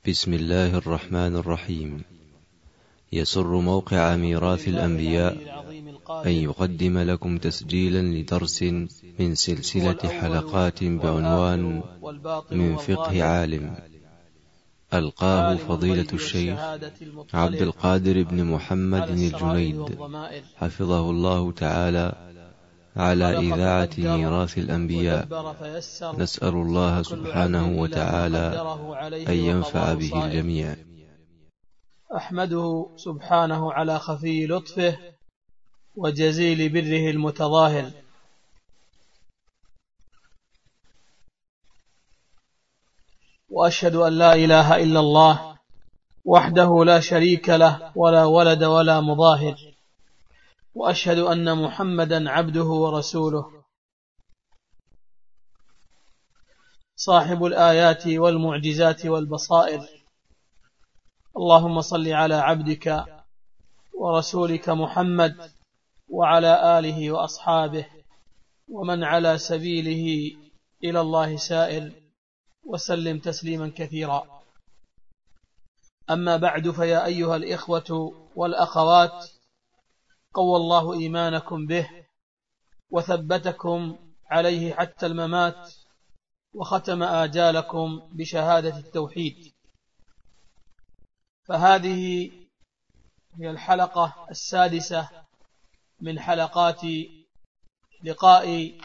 بسم الله الرحمن الرحيم. يسر موقع ميراث الأنبياء أن يقدم لكم تسجيلا لدرس من سلسلة حلقات بعنوان من فقه عالم، ألقاه فضيلة الشيخ عبد القادر بن محمد الجنيد حفظه الله تعالى على إذاعة ميراث الأنبياء. نسأل الله سبحانه وتعالى أن ينفع به الجميع. أحمده سبحانه على خفي لطفه وجزيل بره المتظاهر، وأشهد أن لا إله إلا الله وحده لا شريك له ولا ولد ولا مظاهر، وأشهد أن محمدا عبده ورسوله صاحب الآيات والمعجزات والبصائر. اللهم صل على عبدك ورسولك محمد وعلى آله وأصحابه ومن على سبيله إلى الله سائر، وسلم تسليما كثيرا. أما بعد، فيا أيها الإخوة والأخوات، قوى الله إيمانكم به وثبتكم عليه حتى الممات، وختم آجالكم بشهادة التوحيد. فهذه هي الحلقة السادسة من حلقات لقاء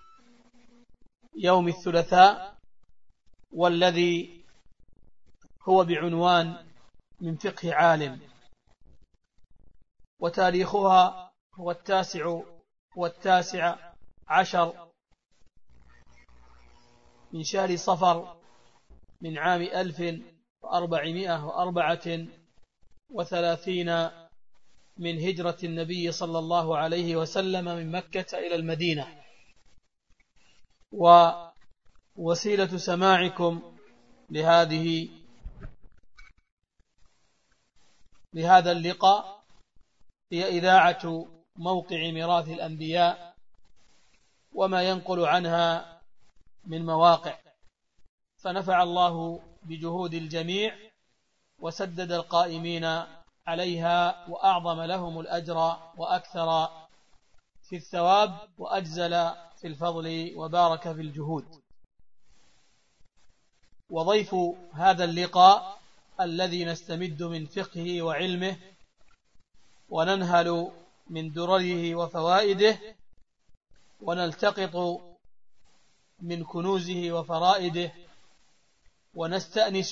يوم الثلاثاء، والذي هو بعنوان من فقه عالم، وتاريخها هو التاسع عشر من شهر صفر من عام 1434 من هجرة النبي صلى الله عليه وسلم من مكة إلى المدينة. ووسيلة سماعكم لهذا اللقاء هي إذاعة موقع ميراث الأنبياء وما ينقل عنها من مواقع، فنفع الله بجهود الجميع وسدد القائمين عليها وأعظم لهم الأجر وأكثر في الثواب وأجزل في الفضل وبارك في الجهود. وضيف هذا اللقاء الذي نستمد من فقهه وعلمه وننهل من درره وفوائده ونلتقط من كنوزه وفرائده ونستأنس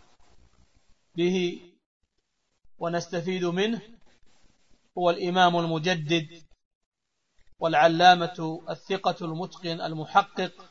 به ونستفيد منه، هو الإمام المجدد والعلامة الثقة المتقن المحقق،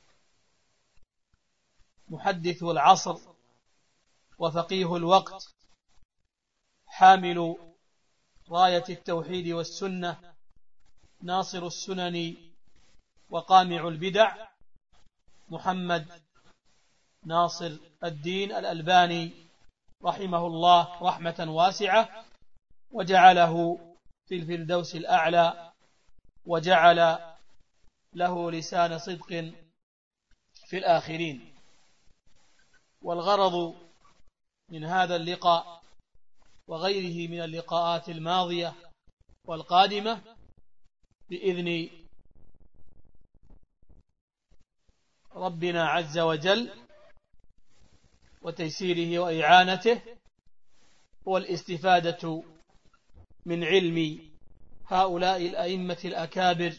محدث العصر وفقيه الوقت، حامل راية التوحيد والسنة، ناصر السنن وقامع البدع، محمد ناصر الدين الألباني رحمه الله رحمة واسعة، وجعله في الفردوس الأعلى، وجعل له لسان صدق في الآخرين. والغرض من هذا اللقاء وغيره من اللقاءات الماضية والقادمة بإذن ربنا عز وجل وتيسيره وإعانته هو الاستفادة من علم هؤلاء الأئمة الأكابر،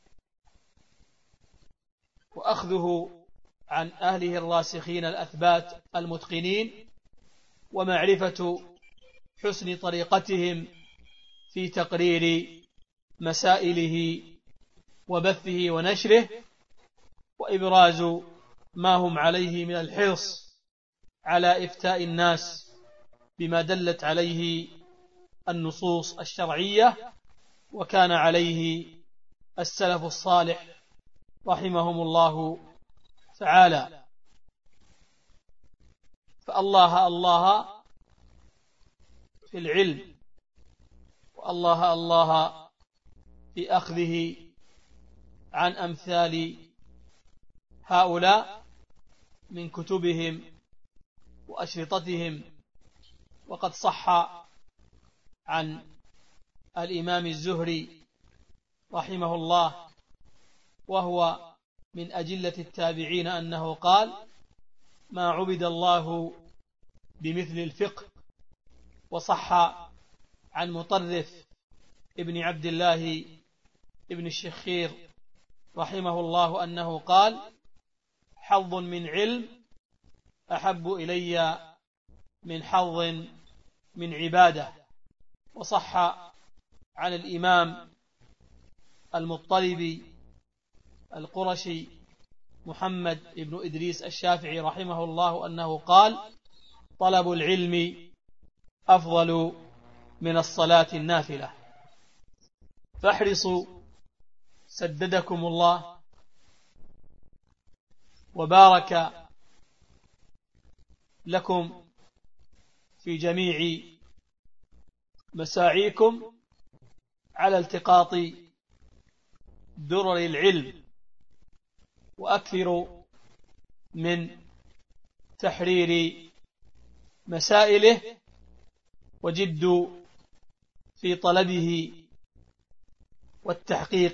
وأخذه عن أهله الراسخين الأثبات المتقنين، ومعرفة حسن طريقتهم في تقرير مسائله وبثه ونشره، وإبراز ما هم عليه من الحرص على إفتاء الناس بما دلت عليه النصوص الشرعية وكان عليه السلف الصالح رحمهم الله تعالى. فالله في العلم، والله في أخذه عن أمثال هؤلاء من كتبهم وأشرطتهم. وقد صح عن الإمام الزهري رحمه الله وهو من أجلة التابعين أنه قال: ما عبد الله بمثل الفقه. وصح عن مطرف ابن عبد الله ابن الشخير رحمه الله أنه قال: حظ من علم أحب إلي من حظ من عبادة. وصح عن الإمام المطلبي القرشي محمد بن إدريس الشافعي رحمه الله أنه قال: طلب العلم أفضل من الصلاة النافلة. فاحرصوا سددكم الله وبارك لكم في جميع مساعيكم على التقاط درر العلم، وأكثروا من تحرير مسائله، وجدوا في طلبه والتحقيق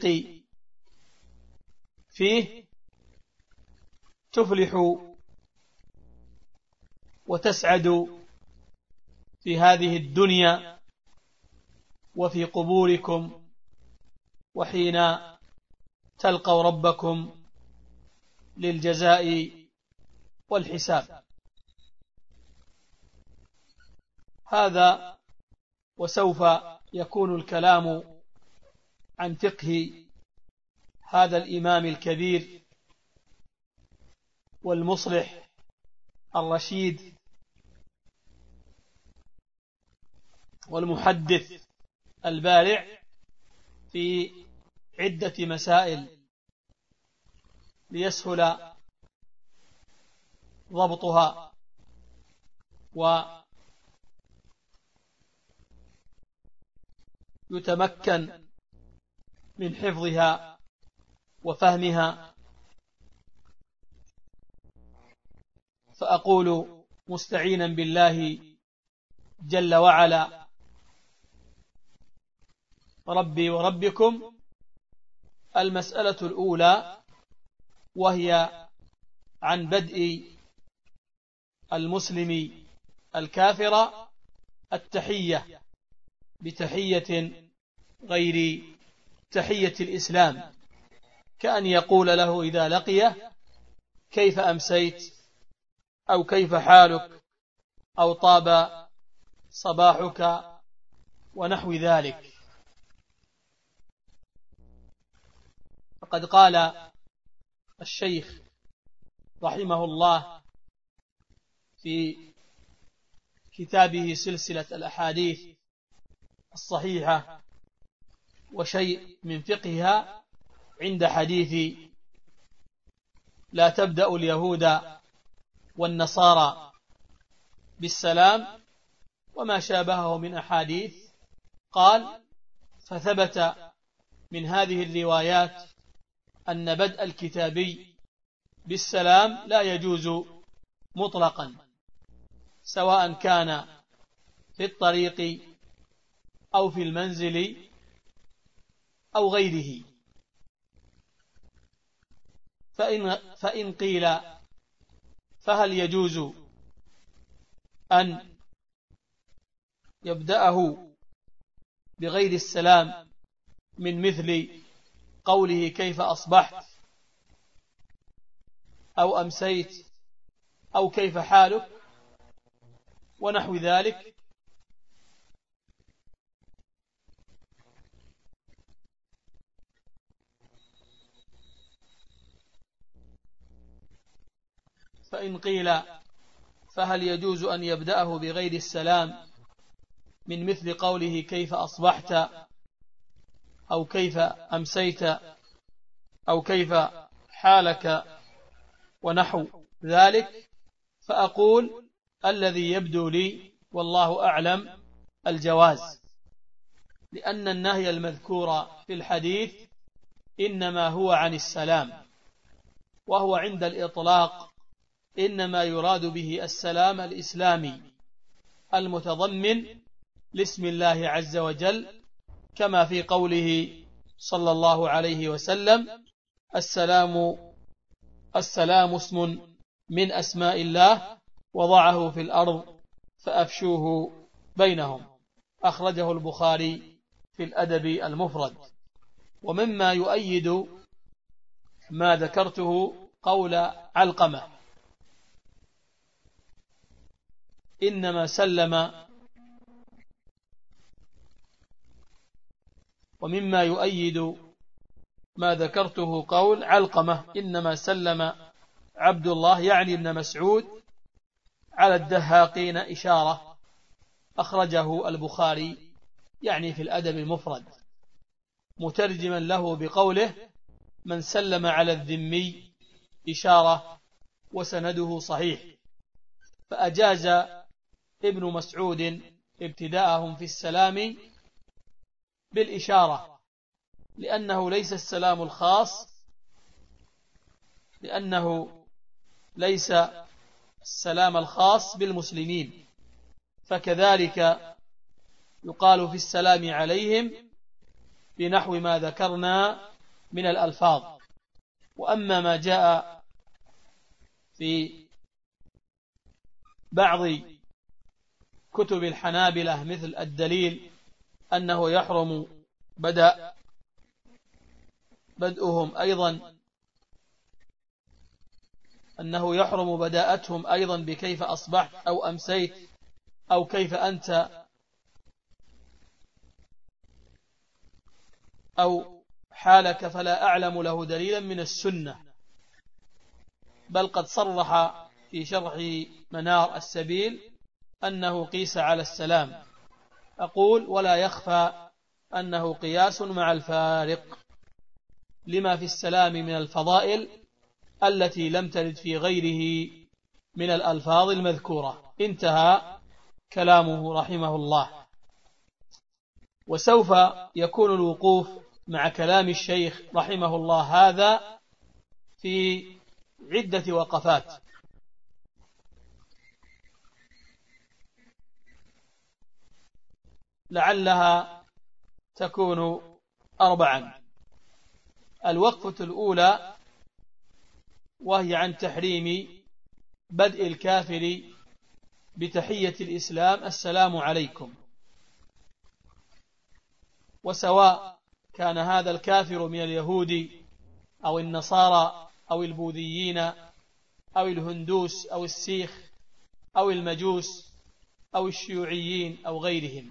فيه، تفلحوا وتسعدوا في هذه الدنيا وفي قبوركم، وحين تلقوا ربكم للجزاء والحساب. هذا وسوف يكون الكلام عن فقه هذا الإمام الكبير والمصلح الرشيد والمحدث البارع في عدة مسائل ليسهل ضبطها ويتمكن من حفظها وفهمها. فأقول مستعينا بالله جل وعلا ربي وربكم: المسألة الأولى، وهي عن بدء المسلم الكافر التحية بتحية غير تحية الإسلام، كأن يقول له إذا لقيه: كيف أمسيت، أو كيف حالك، أو طاب صباحك، ونحو ذلك. فقد قال الشيخ رحمه الله في كتابه سلسلة الأحاديث الصحيحة وشيء من فقهها عند حديث: لا تبدأ اليهود والنصارى بالسلام، وما شابهه من أحاديث. قال: فثبت من هذه الروايات أن بدء الكتابي بالسلام لا يجوز مطلقا، سواء كان في الطريق أو في المنزل أو غيره. فإن قيل: فهل يجوز أن يبدأه بغير السلام من مثل قوله كيف أصبحت، أو أمسيت، أو كيف حالك، ونحو ذلك؟ فإن قيل: فهل يجوز أن يبدأه بغير السلام من مثل قوله كيف أصبحت، أو كيف أمسيت، أو كيف حالك، ونحو ذلك؟ فأقول: الذي يبدو لي والله أعلم الجواز، لأن النهي المذكور في الحديث إنما هو عن السلام، وهو عند الإطلاق إنما يراد به السلام الإسلامي المتضمن لاسم الله عز وجل، كما في قوله صلى الله عليه وسلم: السلام اسم من أسماء الله وضعه في الأرض فأفشوه بينهم. أخرجه البخاري في الأدب المفرد. ومما يؤيد ما ذكرته قول علقمة: إنما سلم، ومما يؤيد ما ذكرته قول علقمة: إنما سلم عبد الله، يعني ابن مسعود، على الدهاقين إشارة. أخرجه البخاري يعني في الأدب المفرد، مترجما له بقوله: من سلم على الذمي إشارة، وسنده صحيح. فأجاز ابن مسعود ابتداءهم في السلام بالإشارة، لأنه ليس السلام الخاص، السلام الخاص بالمسلمين، فكذلك يقال في السلام عليهم بنحو ما ذكرنا من الألفاظ. وأما ما جاء في بعض كتب الحنابلة مثل الدليل أنه يحرم بداءتهم أيضا بكيف أصبحت أو أمسيت أو كيف أنت أو حالك، فلا أعلم له دليلا من السنة، بل قد صرح في شرح منار السبيل أنه قيس على السلام. أقول: ولا يخفى أنه قياس مع الفارق لما في السلام من الفضائل التي لم ترد في غيره من الألفاظ المذكورة. انتهى كلامه رحمه الله. وسوف يكون الوقوف مع كلام الشيخ رحمه الله هذا في عدة وقفات، لعلها تكون 4. الوقفة الأولى وهي عن تحريم بدء الكافر بتحية الإسلام: السلام عليكم. وسواء كان هذا الكافر من اليهود أو النصارى أو البوذيين أو الهندوس أو السيخ أو المجوس أو الشيوعيين أو غيرهم.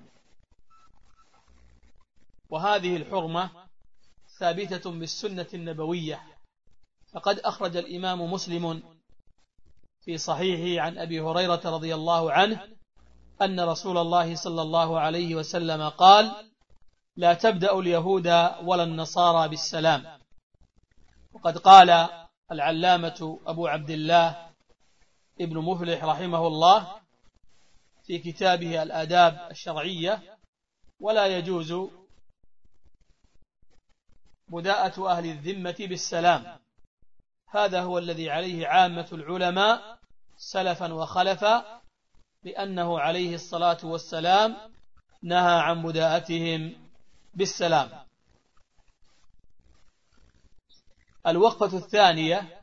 وهذه الحرمة ثابتة بالسنة النبوية، فقد أخرج الإمام مسلم في صحيحه عن أبي هريرة رضي الله عنه أن رسول الله صلى الله عليه وسلم قال: لا تبدأ اليهود ولا النصارى بالسلام. وقد قال العلامة أبو عبد الله ابن مفلح رحمه الله في كتابه الآداب الشرعية: ولا يجوز بداءة أهل الذمة بالسلام. هذا هو الذي عليه عامة العلماء سلفا وخلفا، لأنه عليه الصلاة والسلام نهى عن بداءتهم بالسلام. الوقفة الثانية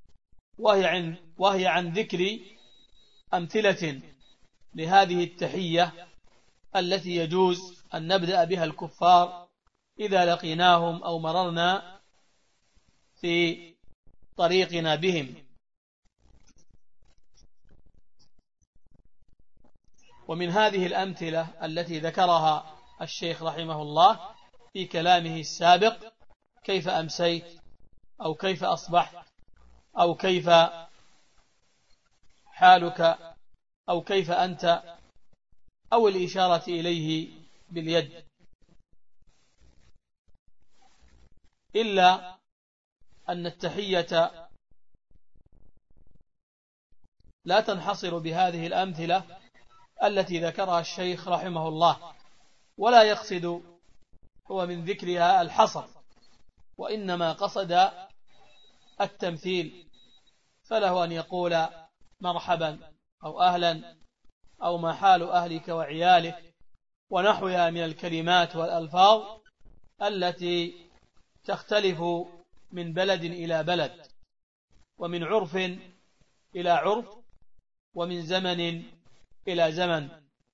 وهي عن ذكر أمثلة لهذه التحية التي يجوز أن نبدأ بها الكفار إذا لقيناهم أو مررنا في طريقنا بهم. ومن هذه الأمثلة التي ذكرها الشيخ رحمه الله في كلامه السابق: كيف أمسيت، أو كيف أصبحت، أو كيف حالك، أو كيف أنت، أو الإشارة إليه باليد. إلا أن التحية لا تنحصر بهذه الأمثلة التي ذكرها الشيخ رحمه الله، ولا يقصد هو من ذكرها الحصر، وإنما قصد التمثيل. فله أن يقول: مرحبا أو أهلا أو ما حال أهلك وعيالك ونحوها من الكلمات والألفاظ التي تختلف من بلد إلى بلد ومن عرف إلى عرف ومن زمن إلى زمن،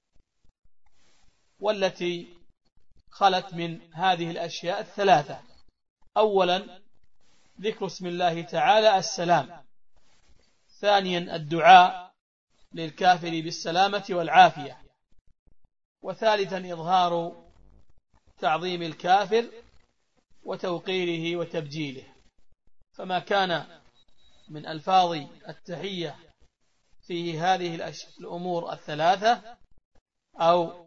والتي خلت من هذه الأشياء الثلاثة: أولا ذكر اسم الله تعالى السلام، ثانيا الدعاء للكافر بالسلامة والعافية، وثالثا إظهار تعظيم الكافر وتوقيره وتبجيله. فما كان من ألفاظ التحية فيه هذه الأمور الثلاثة أو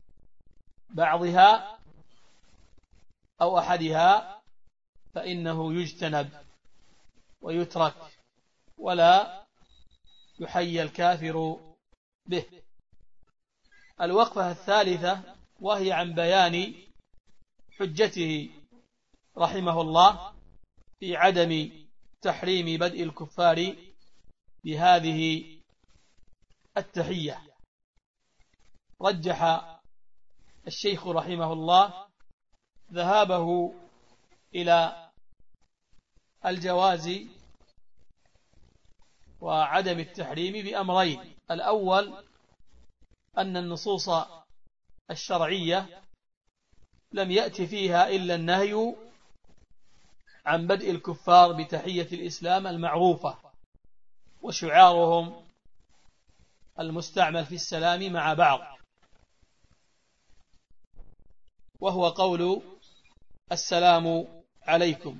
بعضها أو أحدها فإنه يجتنب ويترك ولا يحيي الكافر به. الوقفة الثالثة وهي عن بيان حجته رحمه الله في عدم تحريم بدء الكفار بهذه التحية. رجح الشيخ رحمه الله ذهابه إلى الجواز وعدم التحريم بأمرين: الأول أن النصوص الشرعية لم يأتي فيها إلا النهي عن بدء الكفار بتحية الإسلام المعروفة وشعارهم المستعمل في السلام مع بعض، وهو قول السلام عليكم.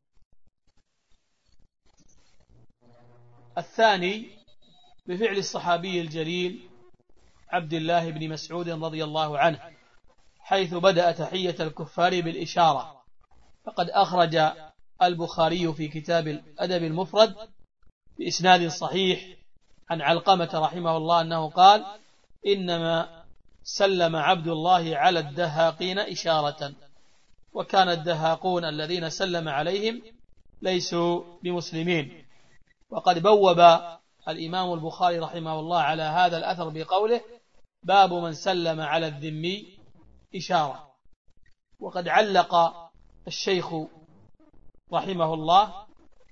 الثاني بفعل الصحابي الجليل عبد الله بن مسعود رضي الله عنه، حيث بدأ تحية الكفار بالإشارة. فقد أخرج البخاري في كتاب الأدب المفرد بإسناد صحيح عن علقمة رحمه الله أنه قال: إنما سلم عبد الله على الدهاقين إشارة، وكان الدهاقون الذين سلم عليهم ليسوا بمسلمين. وقد بوب الإمام البخاري رحمه الله على هذا الأثر بقوله: باب من سلم على الذمي إشارة. وقد علق الشيخ رحمه الله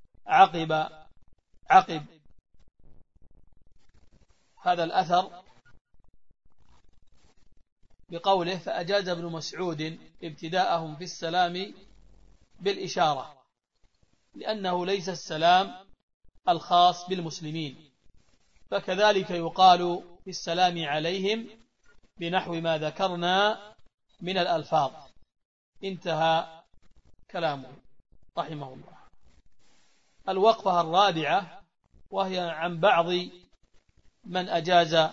عقب هذا الأثر بقوله: فأجاز ابن مسعود ابتداءهم في السلام بالإشارة، لأنه ليس السلام الخاص بالمسلمين، فكذلك يقال في السلام عليهم بنحو ما ذكرنا من الألفاظ. انتهى كلامه رحمه الله. الوقفة الرابعة وهي عن بعض من أجاز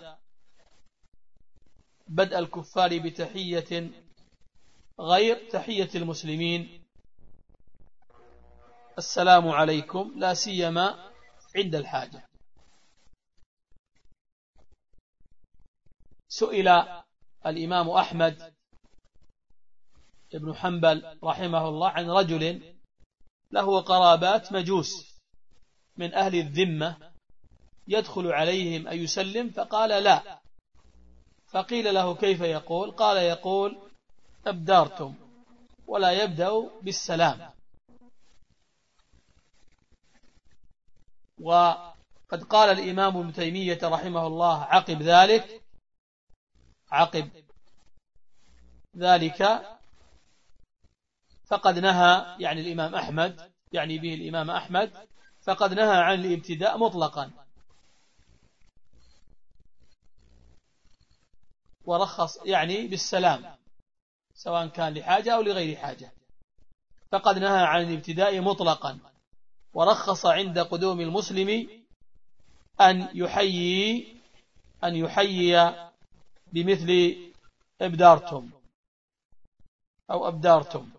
بدء الكفار بتحية غير تحية المسلمين: السلام عليكم، لا سيما عند الحاجة. سئل الإمام أحمد بن حنبل رحمه الله عن رجل له قرابات مجوس من أهل الذمة يدخل عليهم أن يسلم، فقال: لا. فقيل له: كيف يقول؟ قال: يقول: أبدارتم، ولا يبدأ بالسلام. وقد قال الإمام ابن تيمية رحمه الله عقب ذلك فقد نهى، يعني الإمام أحمد، يعني به الإمام أحمد، فقد نهى عن الابتداء مطلقا، ورخص يعني بالسلام سواء كان لحاجة أو لغير حاجة. فقد نهى عن الابتداء مطلقا، ورخص عند قدوم المسلم أن يحيي بمثل أبدارتم أو أبدارتم.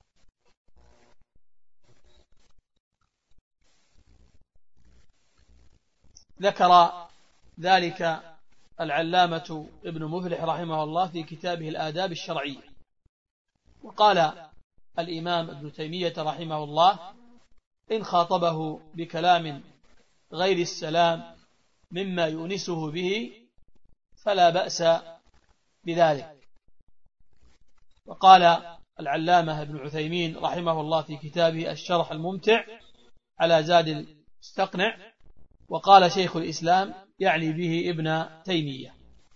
ذكر ذلك العلامة ابن مفلح رحمه الله في كتابه الآداب الشرعية. وقال الإمام ابن تيمية رحمه الله: إن خاطبه بكلام غير السلام مما يؤنسه به فلا بأس بذلك. وقال العلامة ابن عثيمين رحمه الله في كتابه الشرح الممتع على زاد المستقنع، وقال شيخ الإسلام يعني به ابن تيمية.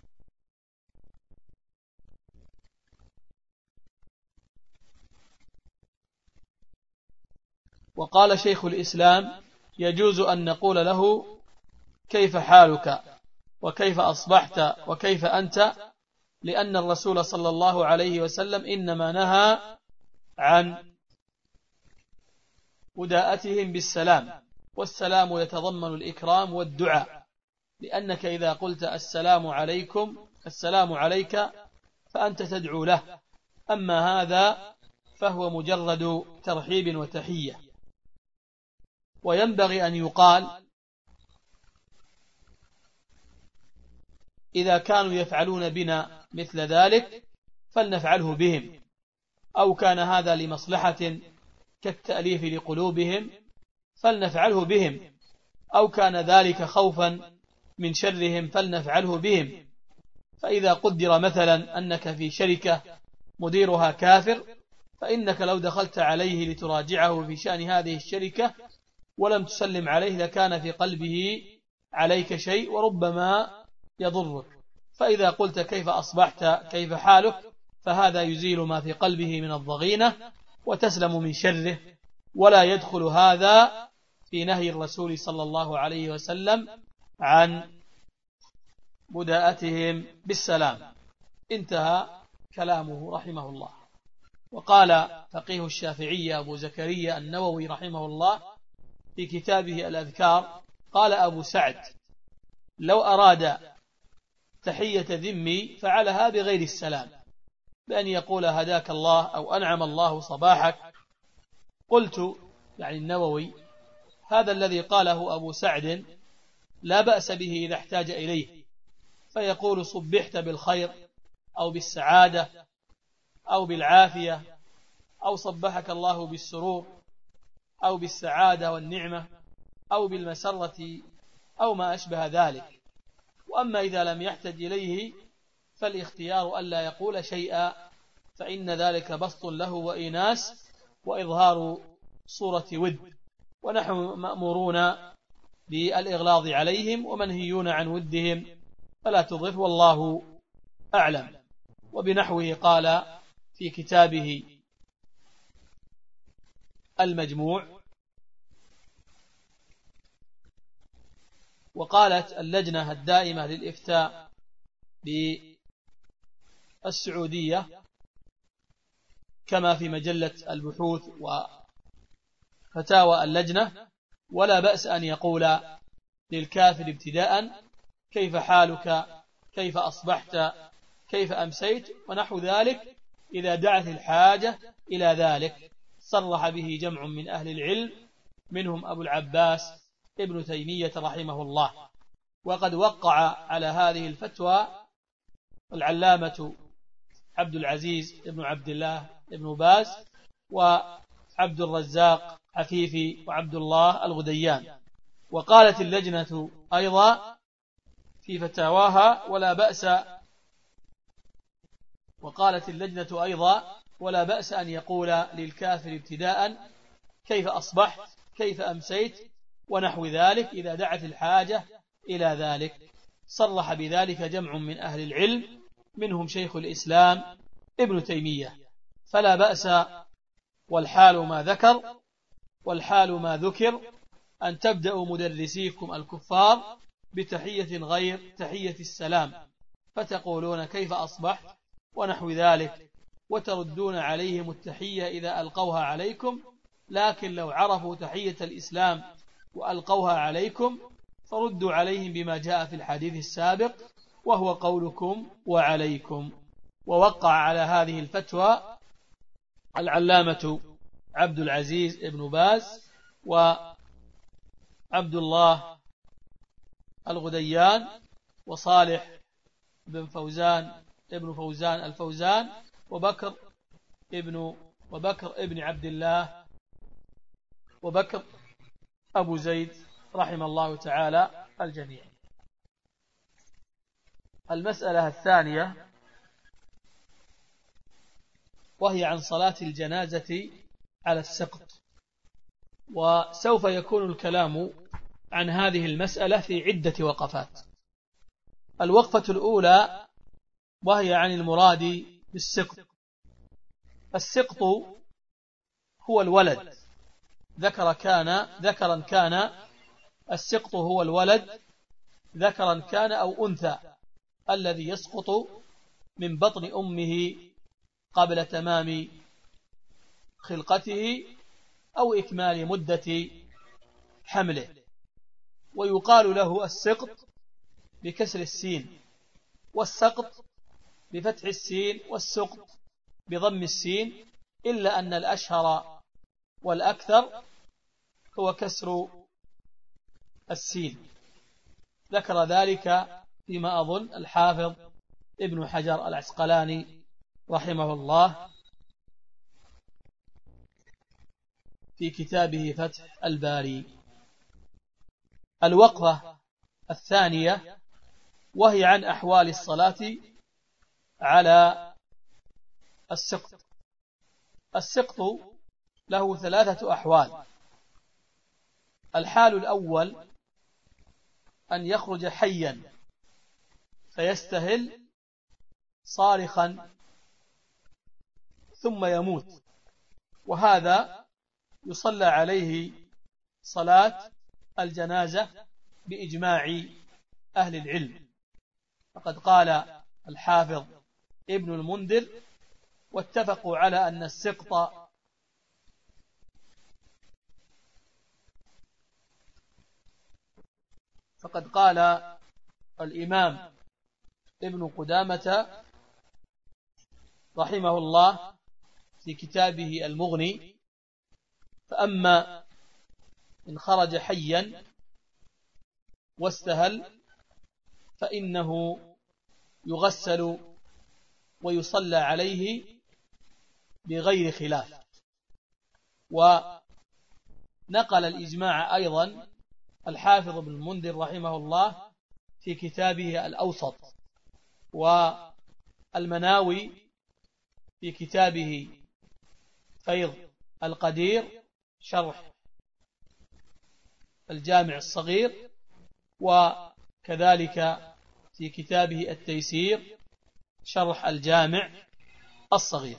وقال شيخ الإسلام يجوز أن نقول له كيف حالك وكيف أصبحت وكيف أنت، لأن الرسول صلى الله عليه وسلم إنما نهى عن بداءتهم بالسلام، والسلام يتضمن الإكرام والدعاء، لأنك إذا قلت السلام عليكم السلام عليك فأنت تدعو له، أما هذا فهو مجرد ترحيب وتحية. وينبغي أن يقال إذا كانوا يفعلون بنا مثل ذلك فلنفعله بهم، أو كان هذا لمصلحة كالتأليف لقلوبهم فلنفعله بهم، أو كان ذلك خوفا من شرهم فلنفعله بهم. فإذا قدر مثلا أنك في شركة مديرها كافر، فإنك لو دخلت عليه لتراجعه في شأن هذه الشركة ولم تسلم عليه لكان في قلبه عليك شيء وربما يضرك. فإذا قلت كيف أصبحت كيف حالك فهذا يزيل ما في قلبه من الضغينة وتسلم من شره، ولا يدخل هذا في نهي الرسول صلى الله عليه وسلم عن بداءتهم بالسلام. انتهى كلامه رحمه الله. وقال فقيه الشافعية أبو زكريا النووي رحمه الله في كتابه الأذكار، قال أبو سعد لو أراد تحية ذمي فعلها بغير السلام، بأن يقول هداك الله أو أنعم الله صباحك. قلت يعني النووي هذا الذي قاله أبو سعد لا بأس به إذا احتاج إليه، فيقول صبحت بالخير أو بالسعادة أو بالعافية، أو صبحك الله بالسرور أو بالسعادة والنعمة أو بالمسرة أو ما أشبه ذلك. وأما إذا لم يحتج إليه فالاختيار ألا يقول شيئا، فإن ذلك بسط له وإناس وإظهار صورة ود، ونحن مأمورون بالإغلاظ عليهم ومنهيون عن ودهم فلا تضف، والله أعلم. وبنحوه قال في كتابه المجموع. وقالت اللجنة الدائمة للإفتاء بالسعودية كما في مجلة البحوث وفتاوى اللجنة ولا بأس أن يقول للكافر ابتداء كيف حالك كيف أصبحت كيف أمسيت ونحو ذلك إذا دعت الحاجة إلى ذلك. صرح به جمع من أهل العلم منهم أبو العباس ابن تيمية رحمه الله. وقد وقع على هذه الفتوى العلامة عبد العزيز ابن عبد الله ابن باز وعبد الرزاق عفيفي وعبد الله الغديان. وقالت اللجنة أيضا في فتاواها ولا بأس أن يقول للكافر ابتداء كيف أصبحت كيف أمسيت ونحو ذلك إذا دعت الحاجة إلى ذلك. صرح بذلك جمع من أهل العلم منهم شيخ الإسلام ابن تيمية. فلا بأس والحال ما ذكر أن تبدأوا مدرسيكم الكفار بتحية غير تحية السلام، فتقولون كيف أصبحت ونحو ذلك، وتردون عليهم التحية إذا ألقوها عليكم. لكن لو عرفوا تحية الإسلام وألقوها عليكم فردوا عليهم بما جاء في الحديث السابق وهو قولكم وعليكم. ووقع على هذه الفتوى العلامة عبد العزيز ابن باز وعبد الله الغديان وصالح ابن فوزان الفوزان وبكر ابن عبد الله وبكر أبو زيد رحم الله تعالى الجميع. المسألة الثانية وهي عن صلاة الجنازة على السقط. وسوف يكون الكلام عن هذه المسألة في عدة وقفات. الوقفة الأولى وهي عن المراد بالسقط. السقط هو الولد، ذكرا كان السقط هو الولد ذكرا كان أو أنثى الذي يسقط من بطن أمه قبل تمام خلقته أو إكمال مدة حمله. ويقال له السقط بكسر السين، والسقط بفتح السين، والسقط بضم السين، إلا أن الأشهر والأكثر هو كسر السين. ذكر ذلك فيما أظن الحافظ ابن حجر العسقلاني رحمه الله في كتابه فتح الباري. الوقفة الثانية وهي عن أحوال الصلاة على السقط. السقط له 3 أحوال. الحال الأول أن يخرج حيا فيستهل صارخا ثم يموت، وهذا يصلى عليه صلاة الجنازة بإجماع أهل العلم. فقد قال الحافظ ابن المنذر: واتفقوا على أن السقط فقد قال الإمام ابن قدامة رحمه الله في كتابه المغني: فأما إن خرج حيا واستهل فإنه يغسل ويصلى عليه بغير خلاف. ونقل الإجماع أيضا الحافظ ابن المنذر رحمه الله في كتابه الأوسط، والمناوي في كتابه فيض القدير شرح الجامع الصغير، وكذلك في كتابه التيسير شرح الجامع الصغير.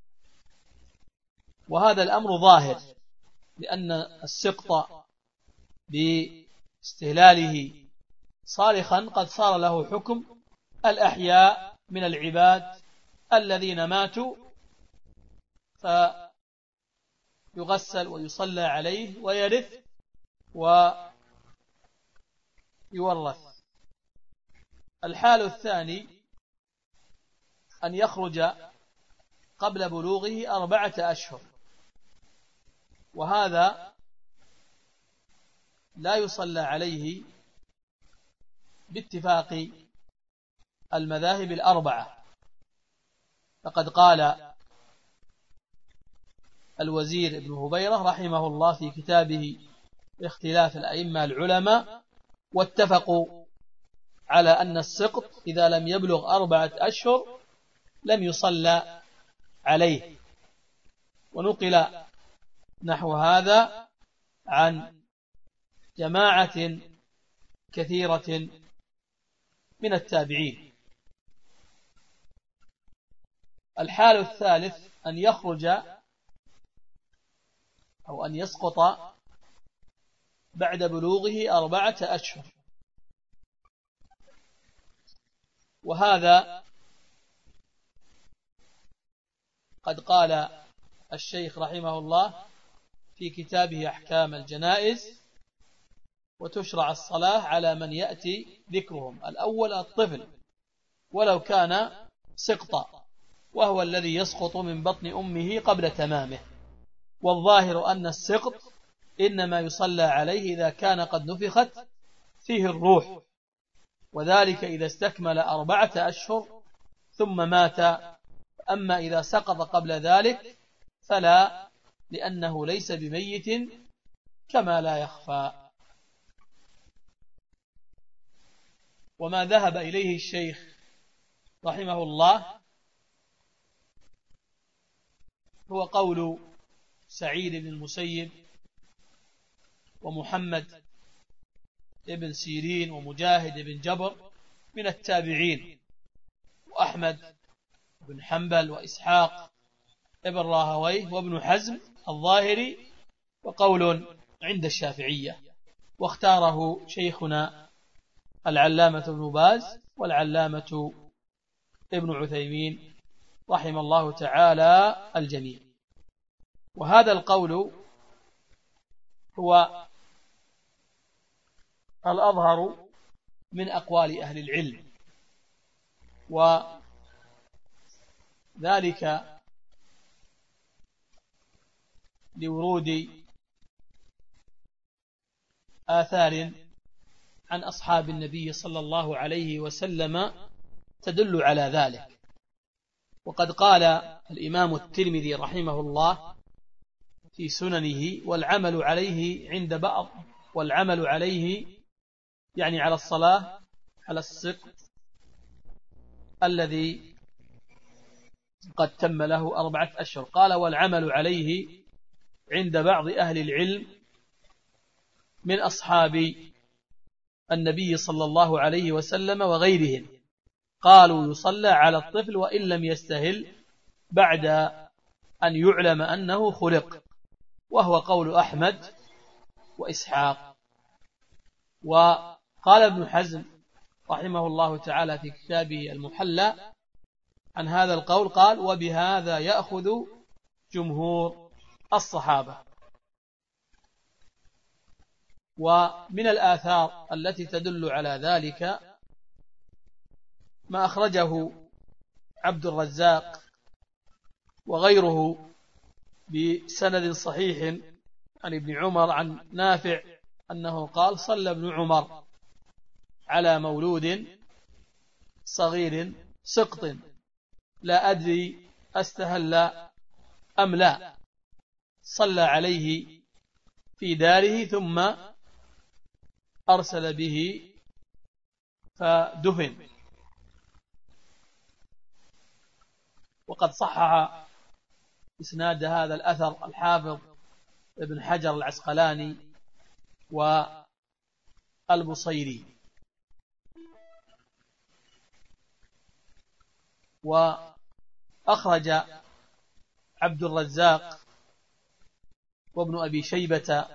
وهذا الأمر ظاهر، لأن السقط باستهلاله صارخا قد صار له حكم الأحياء من العباد الذين ماتوا، فيغسل ويصلى عليه ويرث ويورث. الحال الثاني أن يخرج قبل بلوغه 4 أشهر، وهذا لا يصلى عليه باتفاق المذاهب ال4. فقد قال الوزير ابن هبيرة رحمه الله في كتابه اختلاف الأئمة العلماء: واتفقوا على أن السقط إذا لم يبلغ 4 أشهر لم يصلى عليه. ونقل نحو هذا عن جماعة كثيرة من التابعين. الحال الثالث أن يخرج أو أن يسقط بعد بلوغه 4 أشهر، وهذا قد قال الشيخ رحمه الله في كتابه أحكام الجنائز: وتشرع الصلاة على من يأتي ذكرهم. الأول الطفل ولو كان سقطا، وهو الذي يسقط من بطن أمه قبل تمامه. والظاهر أن السقط إنما يصلى عليه إذا كان قد نفخت فيه الروح، وذلك إذا استكمل 4 أشهر ثم مات. أما إذا سقط قبل ذلك فلا، لأنه ليس بميت كما لا يخفى. وما ذهب إليه الشيخ رحمه الله هو قول سعيد بن المسيب ومحمد بن سيرين ومجاهد بن جبر من التابعين، وأحمد بن حنبل وإسحاق ابن راهويه وابن حزم الظاهري، وقول عند الشافعية، واختاره شيخنا العلامة ابن باز والعلامة ابن عثيمين رحم الله تعالى الجميع. وهذا القول هو الأظهر من أقوال أهل العلم، وذلك لورود آثار عن أصحاب النبي صلى الله عليه وسلم تدل على ذلك. وقد قال الإمام الترمذي رحمه الله في سننه: والعمل عليه عند بعض، والعمل عليه يعني على الصلاة على السقط الذي قد تم له 4 أشهر. قال: والعمل عليه عند بعض أهل العلم من أصحاب النبي صلى الله عليه وسلم وغيرهم، قالوا يصلى على الطفل وإن لم يستهل بعد أن يعلم أنه خلق، وهو قول أحمد وإسحاق. وقال ابن حزم رحمه الله تعالى في كتابه المحلى عن هذا القول، قال: وبهذا يأخذ جمهور الصحابة. ومن الآثار التي تدل على ذلك ما أخرجه عبد الرزاق وغيره بسند صحيح عن ابن عمر عن نافع أنه قال: صلى ابن عمر على مولود صغير سقط لا أدري أستهل أم لا، صلى عليه في داره ثم أرسل به فدفن. وقد صحح إسناد هذا الأثر الحافظ ابن حجر العسقلاني والبصيري. وأخرج عبد الرزاق وابن أبي شيبة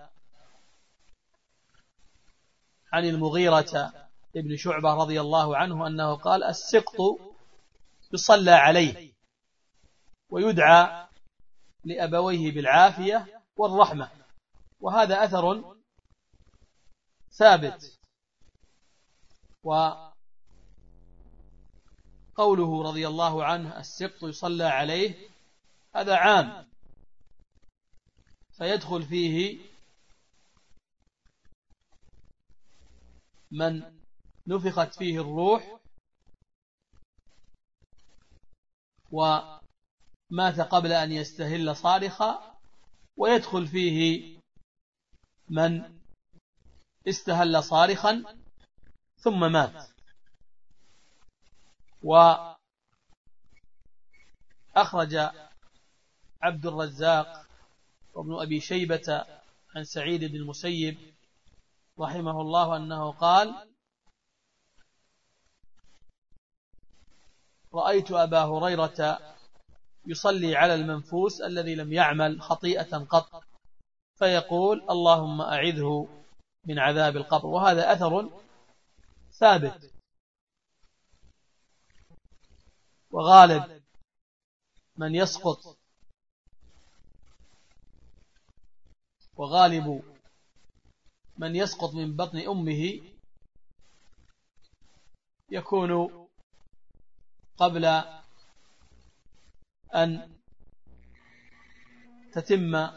عن المغيرة ابن شعبة رضي الله عنه أنه قال: السقط يصلى عليه ويدعى لأبويه بالعافية والرحمة. وهذا أثر ثابت. وقوله رضي الله عنه السقط يصلى عليه هذا عام، فيدخل فيه من نفخت فيه الروح ومات قبل أن يستهل صارخا، ويدخل فيه من استهل صارخا ثم مات. وأخرج عبد الرزاق وابن أبي شيبة عن سعيد بن المسيب رحمه الله أنه قال: رأيت أبا هريرة يصلي على المنفوس الذي لم يعمل خطيئة قط، فيقول: اللهم أعذه من عذاب القبر. وهذا أثر ثابت. وغالب من يسقط من بطن أمه يكون قبل أن تتم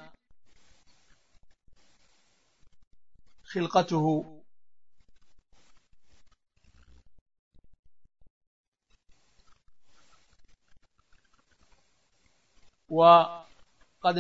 خلقته وقد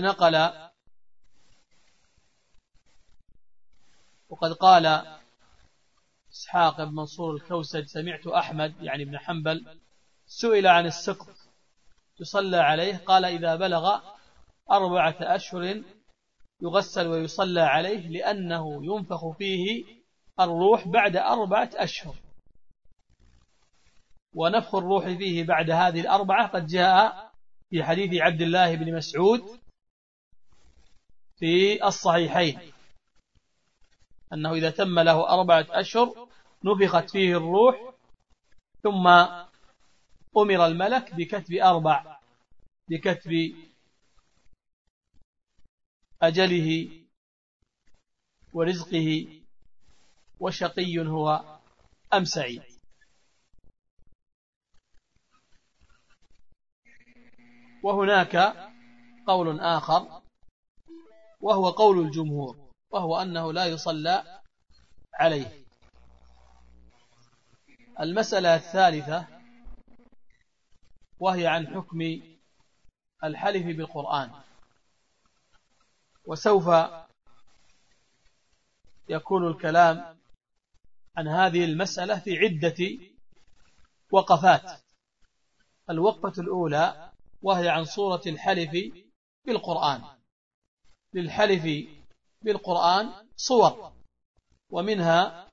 قال إسحاق بن منصور الكوسج: سمعت أحمد يعني ابن حنبل سئل عن السقط يصلى عليه قال إذا بلغ 4 أشهر يغسل ويصلى عليه لأنه ينفخ فيه الروح بعد 4 أشهر، ونفخ الروح فيه بعد هذه 4 قد جاء في حديث عبد الله بن مسعود في الصحيحين أنه إذا تم له 4 أشهر نفخت فيه الروح، ثم أمر الملك بكتب أجله ورزقه وشقي هو أم سعيد. وهناك قول آخر وهو قول الجمهور، وهو أنه لا يصلى عليه. المسألة الثالثة وهي عن حكم الحلف بالقرآن، وسوف يكون الكلام عن هذه المسألة في عدة وقفات. الوقفة الأولى وهي عن صورة الحلف بالقرآن. للحلف بالقرآن صور، ومنها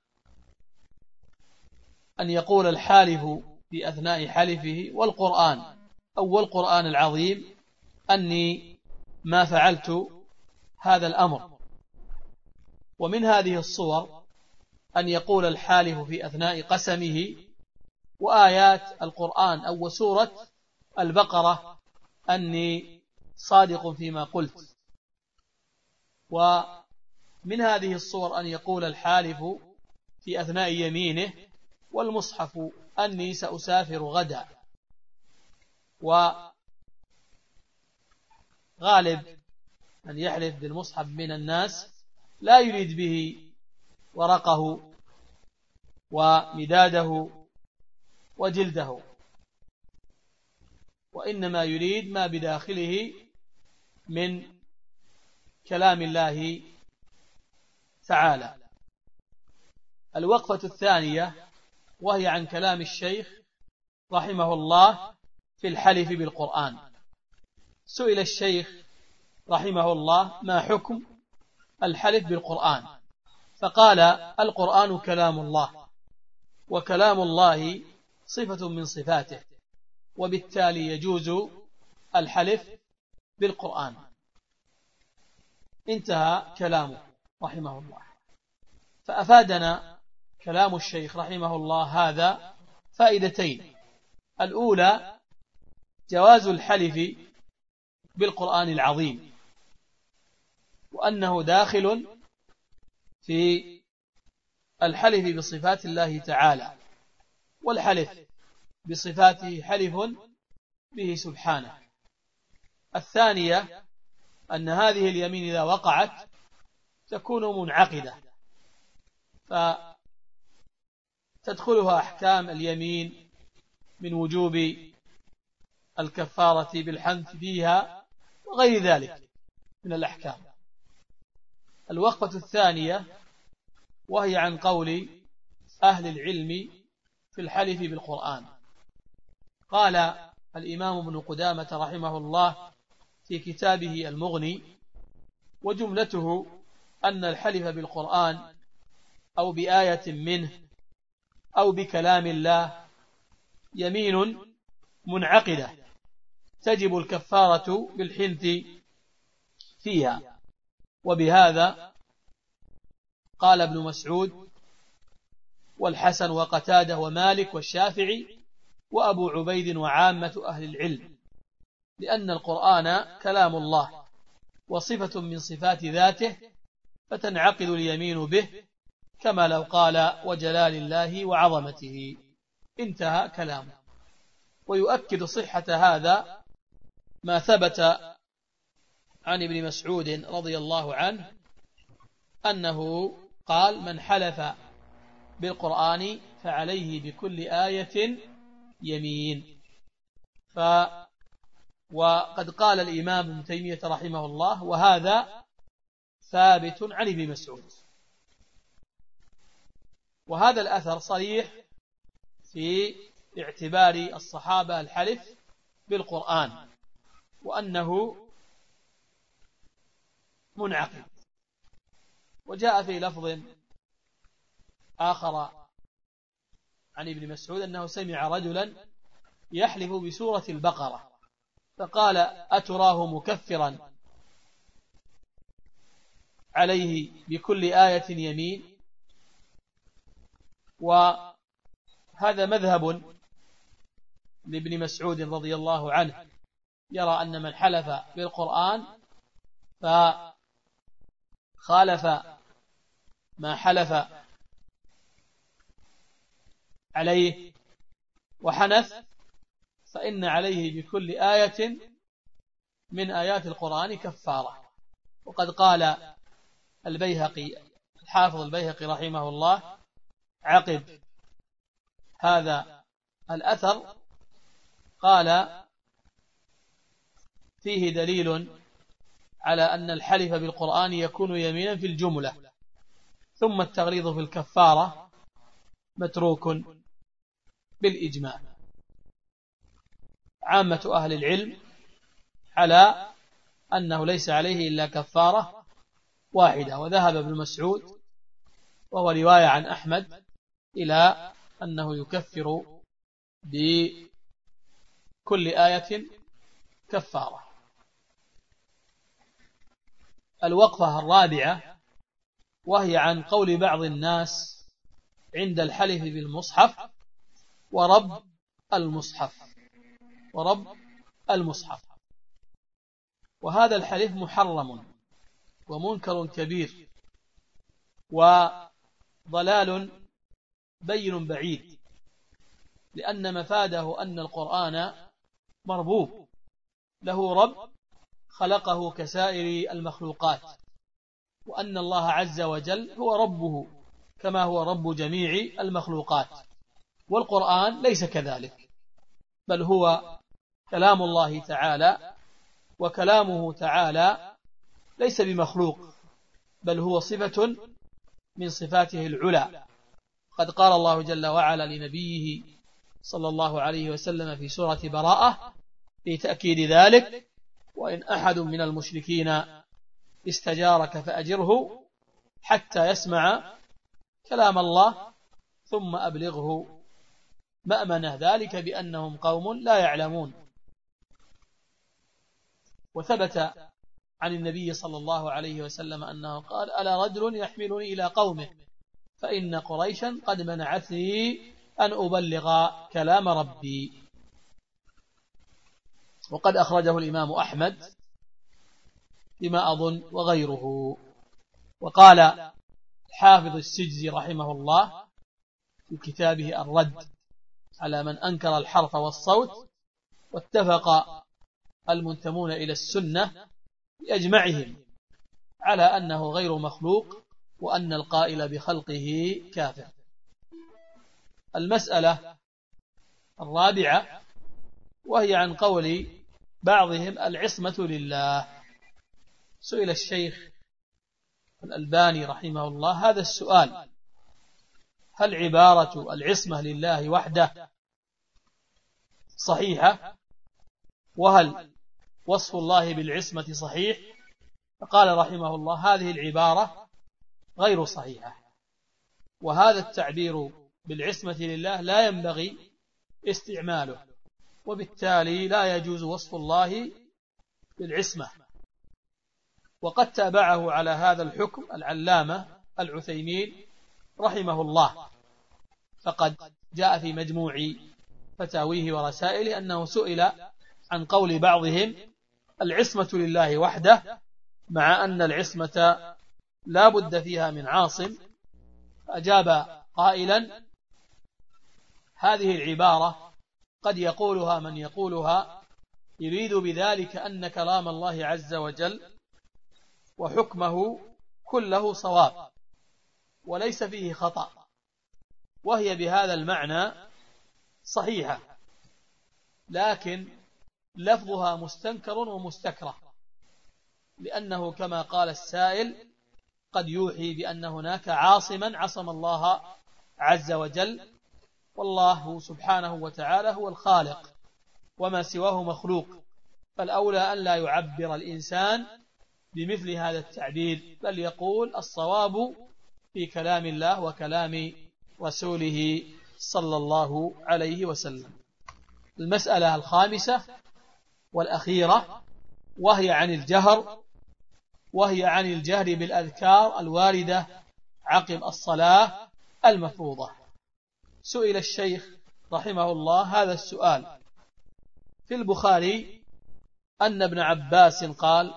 أن يقول الحالف في أثناء حلفه والقرآن أو والقرآن العظيم أني ما فعلت هذا الأمر. ومن هذه الصور أن يقول الحالف في أثناء قسمه وآيات القرآن أو وسورة البقرة أني صادق فيما قلت. ومن هذه الصور أن يقول الحالف في أثناء يمينه والمصحف أني سأسافر غدا. وغالب من يحلف بالمصحف من الناس لا يريد به ورقه ومداده وجلده، وإنما يريد ما بداخله من كلام الله تعالى. الوقفة الثانية وهي عن كلام الشيخ رحمه الله في الحلف بالقرآن. سئل الشيخ رحمه الله ما حكم الحلف بالقرآن، فقال القرآن كلام الله، وكلام الله صفة من صفاته، وبالتالي يجوز الحلف بالقرآن. انتهى كلامه رحمه الله. فأفادنا كلام الشيخ رحمه الله هذا فائدتين: الأولى جواز الحلف بالقرآن العظيم، وأنه داخل في الحلف بصفات الله تعالى، والحلف بصفاته حلف به سبحانه. الثانية أن هذه اليمين إذا وقعت تكون منعقدة، فتدخلها أحكام اليمين من وجوب الكفارة بالحنث فيها وغير ذلك من الأحكام. الوقفة الثانية وهي عن قول أهل العلم في الحلف بالقرآن. قال الإمام ابن قدامة رحمه الله في كتابه المغني: وجملته أن الحلف بالقرآن أو بآية منه أو بكلام الله يمين منعقدة تجب الكفارة بالحنث فيها. وبهذا قال ابن مسعود والحسن وقتادة ومالك والشافعي وأبو عبيد وعامة أهل العلم، لأن القرآن كلام الله وصفة من صفات ذاته، فتنعقد اليمين به كما لو قال وجلال الله وعظمته. انتهى كلامه. ويؤكد صحة هذا ما ثبت عن ابن مسعود رضي الله عنه أنه قال: من حلف بالقرآن فعليه بكل آية يمين. وقد قال الإمام ابن تيمية رحمه الله: وهذا ثابت عن ابن مسعود. وهذا الأثر صريح في اعتبار الصحابة الحلف بالقرآن وأنه منعقد. وجاء في لفظ آخر عن ابن مسعود أنه سمع رجلا يحلف بسورة البقرة فقال أتراه مكفرا عليه بكل آية يمين؟ وهذا مذهب لابن مسعود رضي الله عنه، يرى أن من حلف بالقرآن فخالف ما حلف عليه وحنث فإن عليه بكل آية من آيات القرآن كفارة. وقد قال البيهقي الحافظ البيهقي رحمه الله عقب هذا الأثر قال فيه دليل على أن الحلف بالقرآن يكون يمينا في الجملة، ثم التغليظ في الكفارة متروك بالإجماع. عامة أهل العلم على أنه ليس عليه إلا كفارة واحدة، وذهب ابن مسعود وهو رواية عن أحمد إلى أنه يكفر بكل آية كفارة. الوقفة الرابعة وهي عن قول بعض الناس عند الحلف بالمصحف ورب المصحف. وهذا الحلف محرم ومنكر كبير وضلال بين بعيد، لأن مفاده أن القرآن مربوب له رب خلقه كسائر المخلوقات، وأن الله عز وجل هو ربه كما هو رب جميع المخلوقات. والقرآن ليس كذلك، بل هو كلام الله تعالى، وكلامه تعالى ليس بمخلوق، بل هو صفة من صفاته العلى. قد قال الله جل وعلا لنبيه صلى الله عليه وسلم في سورة براءة في تأكيد ذلك: وإن أحد من المشركين استجارك فأجره حتى يسمع كلام الله ثم أبلغه مأمنه، ذلك بأنهم قوم لا يعلمون. وثبت عن النبي صلى الله عليه وسلم أنه قال: ألا رجل يحملني إلى قومه فإن قريشا قد منعتني أن أبلغ كلام ربي. وقد أخرجه الإمام أحمد بما أظن وغيره. وقال الحافظ السجزي رحمه الله في كتابه الرد على من أنكر الحرف والصوت: واتفق المنتمون إلى السنة بأجمعهم على أنه غير مخلوق، وأن القائل بخلقه كافر. المسألة الرابعة وهي عن قول بعضهم العصمة لله. سئل الشيخ الألباني رحمه الله هذا السؤال: هل عبارة العصمة لله وحده صحيحة؟ وهل وصف الله بالعصمة صحيح؟ فقال رحمه الله: هذه العبارة غير صحيحة، وهذا التعبير بالعصمة لله لا ينبغي استعماله، وبالتالي لا يجوز وصف الله بالعصمة. وقد تابعه على هذا الحكم العلامة العثيمين رحمه الله، فقد جاء في مجموع فتاويه ورسائله أنه سئل عن قول بعضهم العصمة لله وحده، مع أن العصمة لا بد فيها من عاصم، فأجاب قائلا: هذه العبارة قد يقولها من يقولها يريد بذلك أن كلام الله عز وجل وحكمه كله صواب وليس فيه خطأ، وهي بهذا المعنى صحيحة، لكن لفظها مستنكر ومستكره، لأنه كما قال السائل قد يوحي بأن هناك عاصما عصم الله عز وجل، والله سبحانه وتعالى هو الخالق وما سواه مخلوق، فالأولى أن لا يعبر الإنسان بمثل هذا التعبير، بل يقول الصواب في كلام الله وكلام رسوله صلى الله عليه وسلم. المسألة الخامسة والأخيرة وهي عن الجهر بالأذكار الواردة عقب الصلاة المفروضة. سئل الشيخ رحمه الله هذا السؤال في البخاري أن ابن عباس قال: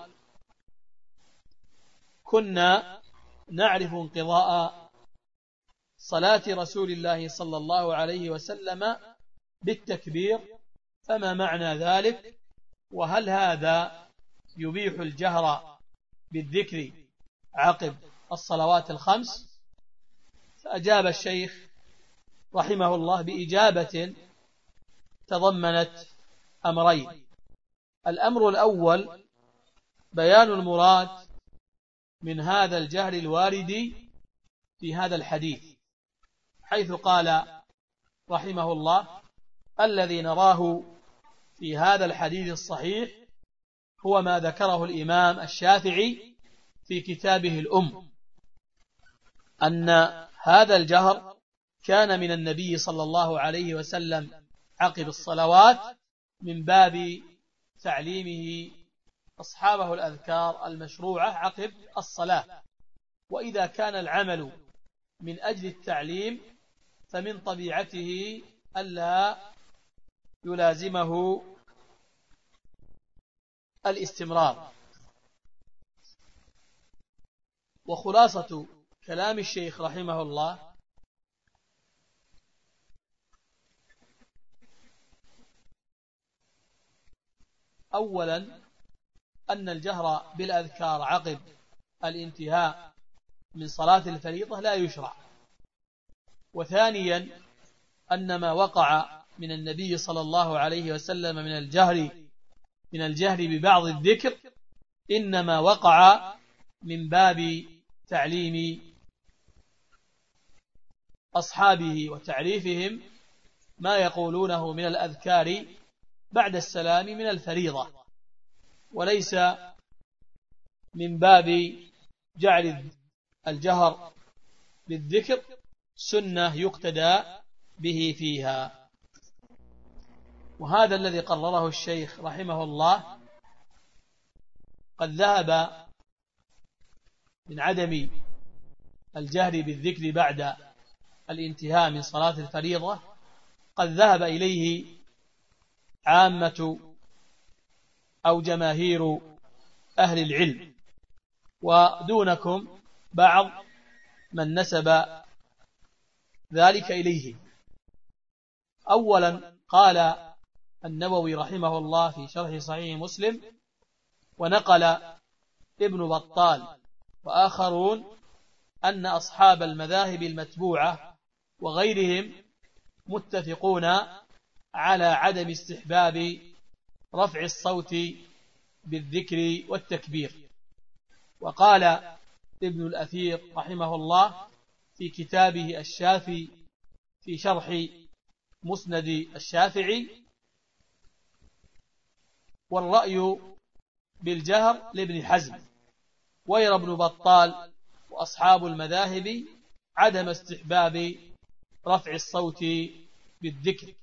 كنا نعرف انقضاء صلاة رسول الله صلى الله عليه وسلم بالتكبير، فما معنى ذلك؟ وهل هذا يبيح الجهر بالذكر عقب الصلوات الخمس؟ فأجاب الشيخ رحمه الله بإجابة تضمنت أمرين. الأمر الأول بيان المراد من هذا الجهر الوارد في هذا الحديث، حيث قال رحمه الله: الذي نراه في هذا الحديث الصحيح هو ما ذكره الإمام الشافعي في كتابه الأم، أن هذا الجهر كان من النبي صلى الله عليه وسلم عقب الصلوات من باب تعليمه أصحابه الأذكار المشروعة عقب الصلاة، وإذا كان العمل من أجل التعليم فمن طبيعته ألا يلازمه الاستمرار. وخلاصة كلام الشيخ رحمه الله أولا أن الجهر بالأذكار عقب الانتهاء من صلاة الفريضة لا يشرع، وثانيا أن ما وقع من النبي صلى الله عليه وسلم من الجهر ببعض الذكر إنما وقع من باب تعليم أصحابه وتعريفهم ما يقولونه من الأذكار بعد السلام من الفريضة، وليس من باب جعل الجهر بالذكر سنة يقتدى به فيها. وهذا الذي قرره الشيخ رحمه الله قد ذهب من عدم الجهر بالذكر بعد الانتهاء من صلاة الفريضة، قد ذهب إليه عامة أو جماهير أهل العلم، ودونكم بعض من نسب ذلك إليه. أولا قال النووي رحمه الله في شرح صحيح مسلم: ونقل ابن بطال وآخرون أن أصحاب المذاهب المتبوعة وغيرهم متفقون على عدم استحباب رفع الصوت بالذكر والتكبير. وقال ابن الأثير رحمه الله في كتابه الشافي في شرح مسند الشافعي: والرأي بالجهر لابن حزم، ويرى ابن بطال وأصحاب المذاهب عدم استحباب رفع الصوت بالذكر.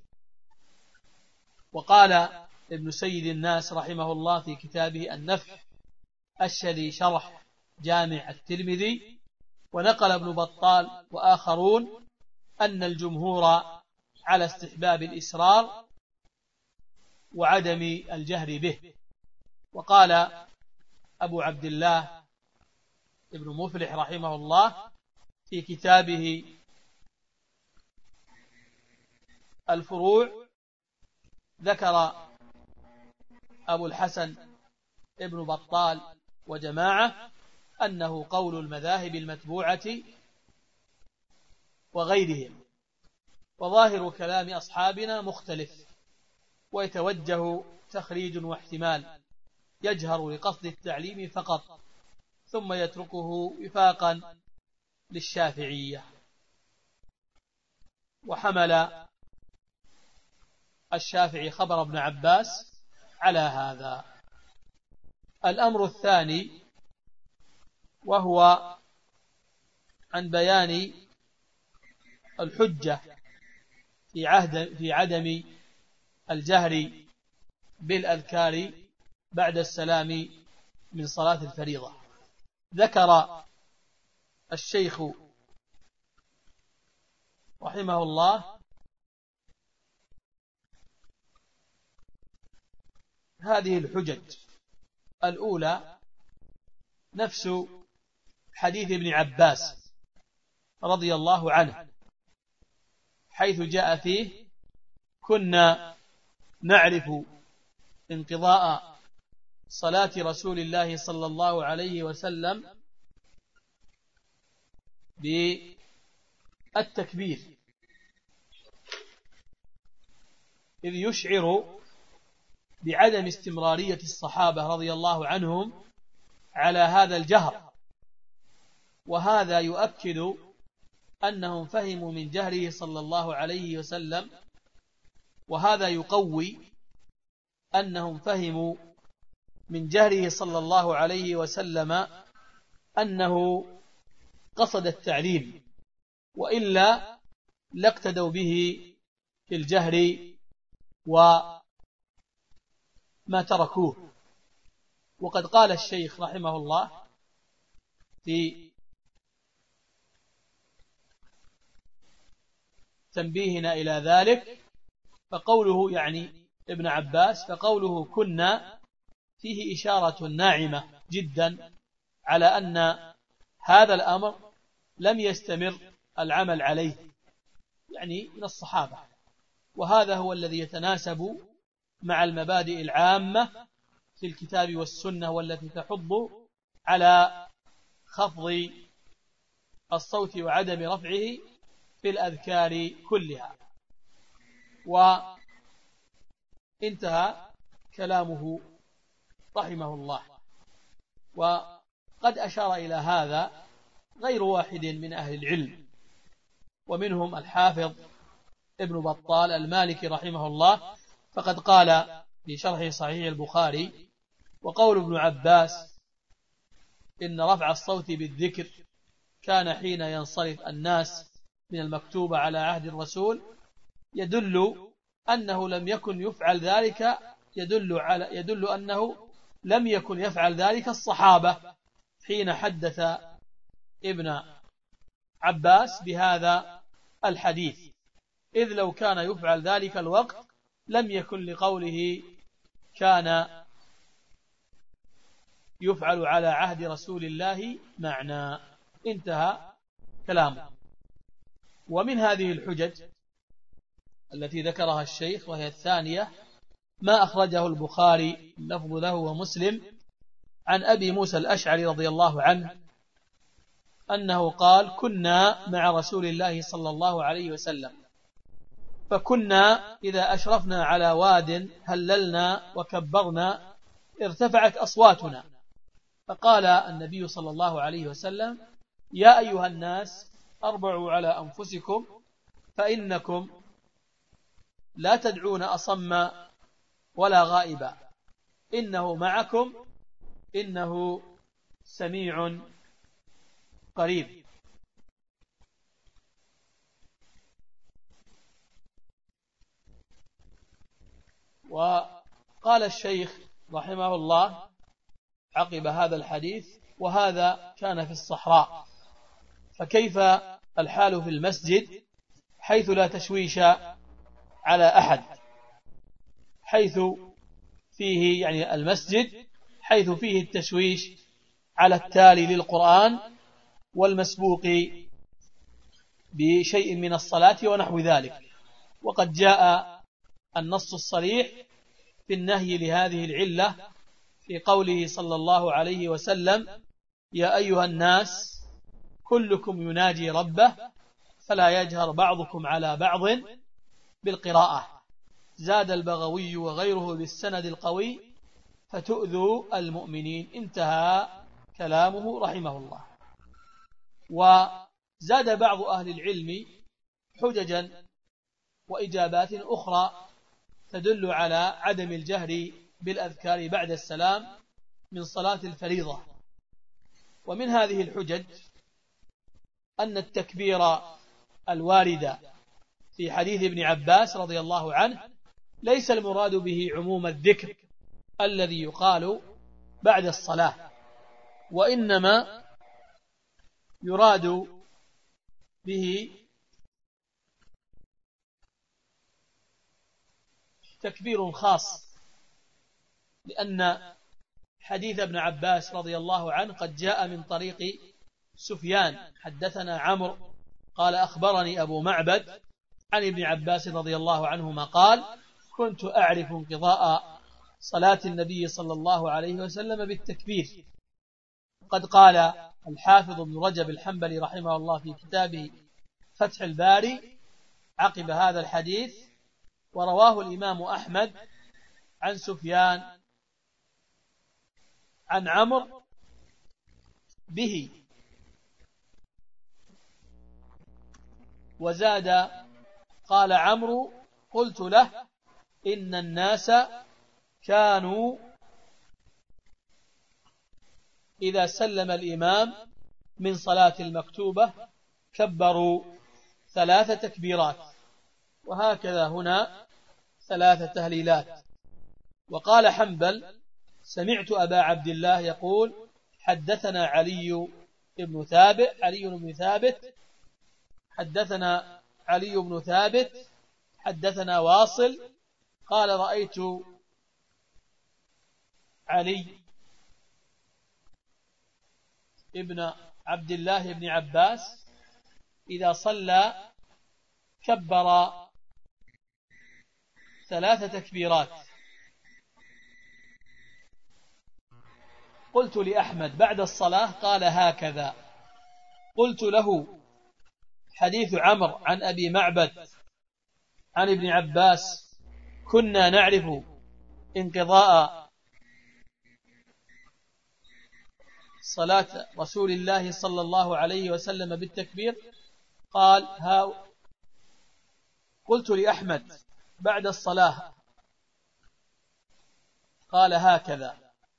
وقال ابن سيد الناس رحمه الله في كتابه النفع الشري شرح جامع الترمذي: ونقل ابن بطال وآخرون أن الجمهور على استحباب الإسرار وعدم الجهر به. وقال أبو عبد الله ابن مفلح رحمه الله في كتابه الفروع: ذكر أبو الحسن ابن بطال وجماعة أنه قول المذاهب المتبوعة وغيرهم، وظاهر كلام أصحابنا مختلف، ويتوجه تخريج واحتمال: يجهر لقصد التعليم فقط ثم يتركه وفاقا للشافعية. وحمل الشافعي خبر ابن عباس على هذا. الأمر الثاني وهو عن بيان الحجة في عدم الجهر بالأذكار بعد السلام من صلاة الفريضة. ذكر الشيخ رحمه الله هذه الحجج. الأولى نفس حديث ابن عباس رضي الله عنه، حيث جاء فيه: كنا نعرف انقضاء صلاة رسول الله صلى الله عليه وسلم بالتكبير، إذ يشعر بعدم استمرارية الصحابة رضي الله عنهم على هذا الجهر، وهذا يؤكد أنهم فهموا من جهره صلى الله عليه وسلم، وهذا يقوي أنهم فهموا من جهره صلى الله عليه وسلم أنه قصد التعليم، وإلا لاقتدوا به في الجهر وما تركوه. وقد قال الشيخ رحمه الله في تنبيهنا إلى ذلك، فقوله يعني ابن عباس، فقوله كنا فيه إشارة ناعمة جدا على أن هذا الأمر لم يستمر العمل عليه يعني من الصحابة، وهذا هو الذي يتناسب مع المبادئ العامة في الكتاب والسنة والتي تحض على خفض الصوت وعدم رفعه في الأذكار كلها. وانتهى كلامه رحمه الله. وقد أشار إلى هذا غير واحد من أهل العلم، ومنهم الحافظ ابن بطال المالكي رحمه الله، فقد قال في شرح صحيح البخاري: وقول ابن عباس إن رفع الصوت بالذكر كان حين ينصرف الناس من المكتوبة على عهد الرسول يدل أنه لم يكن يفعل ذلك، يدل أنه لم يكن يفعل ذلك الصحابة حين حدث ابن عباس بهذا الحديث، إذ لو كان يفعل ذلك الوقت لم يكن لقوله كان يفعل على عهد رسول الله معنى. انتهى كلامه. ومن هذه الحجج التي ذكرها الشيخ وهي الثانية ما أخرجه البخاري اللفظ له ومسلم عن أبي موسى الأشعري رضي الله عنه أنه قال: كنا مع رسول الله صلى الله عليه وسلم، فكنا إذا أشرفنا على واد هللنا وكبرنا ارتفعت أصواتنا، فقال النبي صلى الله عليه وسلم: يا أيها الناس أربعوا على أنفسكم فإنكم لا تدعون أصم ولا غائبا، إنه معكم إنه سميع قريب. وقال الشيخ رحمه الله عقب هذا الحديث: وهذا كان في الصحراء، فكيف الحال في المسجد حيث لا تشويش على أحد، حيث فيه يعني المسجد حيث فيه التشويش على التالي للقرآن والمسبوق بشيء من الصلاة ونحو ذلك. وقد جاء النص الصريح في النهي لهذه العلة في قوله صلى الله عليه وسلم: يا أيها الناس كلكم يناجي ربه فلا يجهر بعضكم على بعض بالقراءة. زاد البغوي وغيره بالسند القوي: فتؤذوا المؤمنين. انتهى كلامه رحمه الله. وزاد بعض أهل العلم حججا وإجابات أخرى تدل على عدم الجهر بالأذكار بعد السلام من صلاة الفريضة. ومن هذه الحجج أن التكبير الوارد في حديث ابن عباس رضي الله عنه ليس المراد به عموم الذكر الذي يقال بعد الصلاة، وإنما يراد به تكبير خاص، لأن حديث ابن عباس رضي الله عنه قد جاء من طريق سفيان حدثنا عمرو قال أخبرني أبو معبد عن ابن عباس رضي الله عنهما قال كنت أعرف انقضاء صلاة النبي صلى الله عليه وسلم بالتكبير. قد قال الحافظ ابن رجب الحنبلي رحمه الله في كتابه فتح الباري عقب هذا الحديث: ورواه الإمام أحمد عن سفيان عن عمرو به. وزاد قال عمرو قلت له إن الناس كانوا إذا سلم الإمام من صلاة المكتوبة كبروا 3 تكبيرات، وهكذا هنا 3 تهليلات. وقال حنبل سمعت أبا عبد الله يقول حدثنا علي بن ثابت حدثنا علي بن ثابت حدثنا واصل قال رأيت علي ابن عبد الله بن عباس إذا صلى كبر 3 تكبيرات. قلت لأحمد بعد الصلاة قال هكذا. قلت له حديث عمرو عن أبي معبد عن ابن عباس كنا نعرف انقضاء صلاة رسول الله صلى الله عليه وسلم بالتكبير. قال قلت لأحمد بعد الصلاة قال هكذا،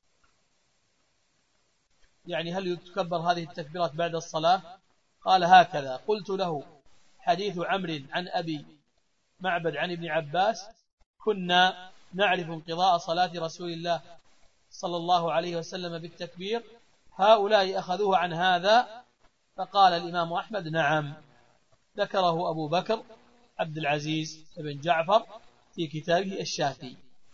يعني هل يتكبر هذه التكبيرات بعد الصلاة؟ قال هكذا. قلت له حديث عمرو عن أبي معبد عن ابن عباس كنا نعرف انقضاء صلاة رسول الله صلى الله عليه وسلم بالتكبير، هؤلاء أخذوه عن هذا؟ فقال الإمام أحمد نعم، ذكره أبو بكر عبد العزيز بن جعفر في كتابه الشافي.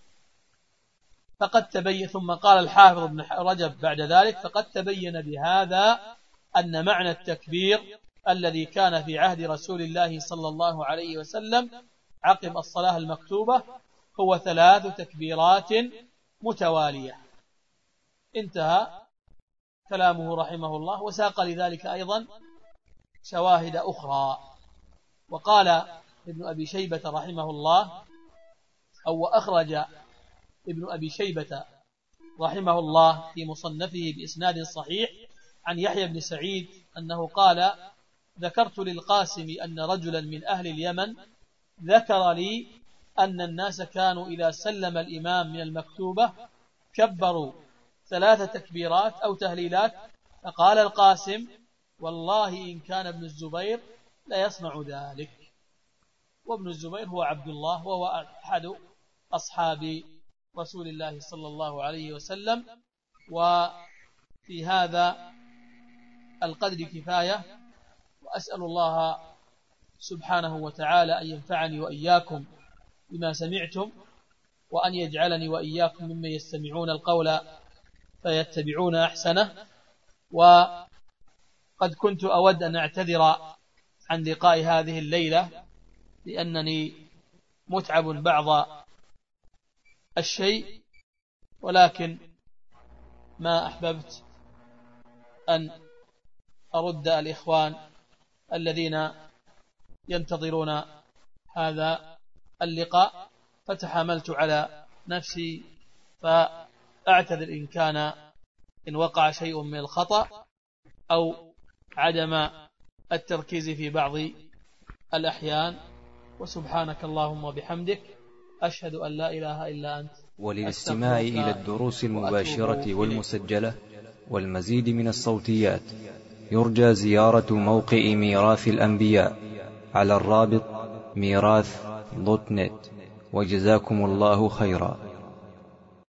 فقد تبين، ثم قال الحافظ ابن رجب بعد ذلك فقد تبين بهذا أن معنى التكبير الذي كان في عهد رسول الله صلى الله عليه وسلم عقب الصلاة المكتوبة هو 3 تكبيرات متوالية. انتهى كلامه رحمه الله، وساق لذلك أيضا شواهد أخرى. وقال ابن أبي شيبة رحمه الله، أو أخرج ابن أبي شيبة رحمه الله في مصنفه بإسناد صحيح عن يحيى بن سعيد أنه قال ذكرت للقاسم أن رجلا من أهل اليمن ذكر لي أن الناس كانوا إذا سلم الإمام من المكتوبة كبروا 3 تكبيرات أو تهليلات. فقال القاسم والله إن كان ابن الزبير لا يصنع ذلك. وابن الزبير هو عبد الله، وهو أحد أصحاب رسول الله صلى الله عليه وسلم. وفي هذا القدر كفاية، وأسأل الله سبحانه وتعالى أن ينفعني وإياكم بما سمعتم، وأن يجعلني وإياكم ممن يستمعون القول فيتبعون أحسنه. وقد كنت أود أن أعتذر عن لقاء هذه الليلة لأنني متعب بعض الشيء، ولكن ما أحببت أن أرد الإخوان الذين ينتظرون هذا اللقاء، فتحملت على نفسي، فأعتذر إن كان إن وقع شيء من الخطأ أو عدم التركيز في بعض الأحيان. وسبحانك اللهم وبحمدك أشهد أن لا إله إلا أنت. وللاستماع إلى الدروس المباشرة والمسجلة والمزيد من الصوتيات يرجى زيارة موقع ميراث الأنبياء على الرابط ميراث.net. وجزاكم الله خيرا.